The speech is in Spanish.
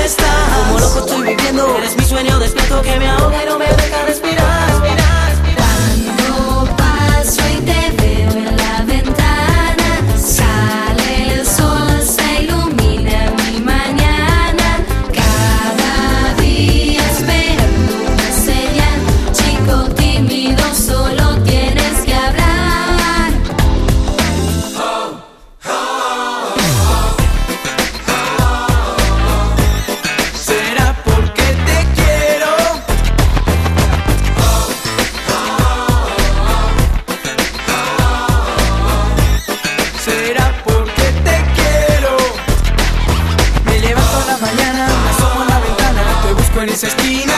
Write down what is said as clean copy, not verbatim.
estás. Como loco estoy viviendo, eres mi sueño despierto que me ahoga y no me deja respirar. Cuando paso y te veo en la ventana, sale el sol, se ilumina mi mañana. Cada día esperando una señal, chico tímido, solo tienes que hablar. Será porque te quiero. Será porque te quiero. Me levanto a la mañana, me asomo a la ventana, te busco en esa esquina.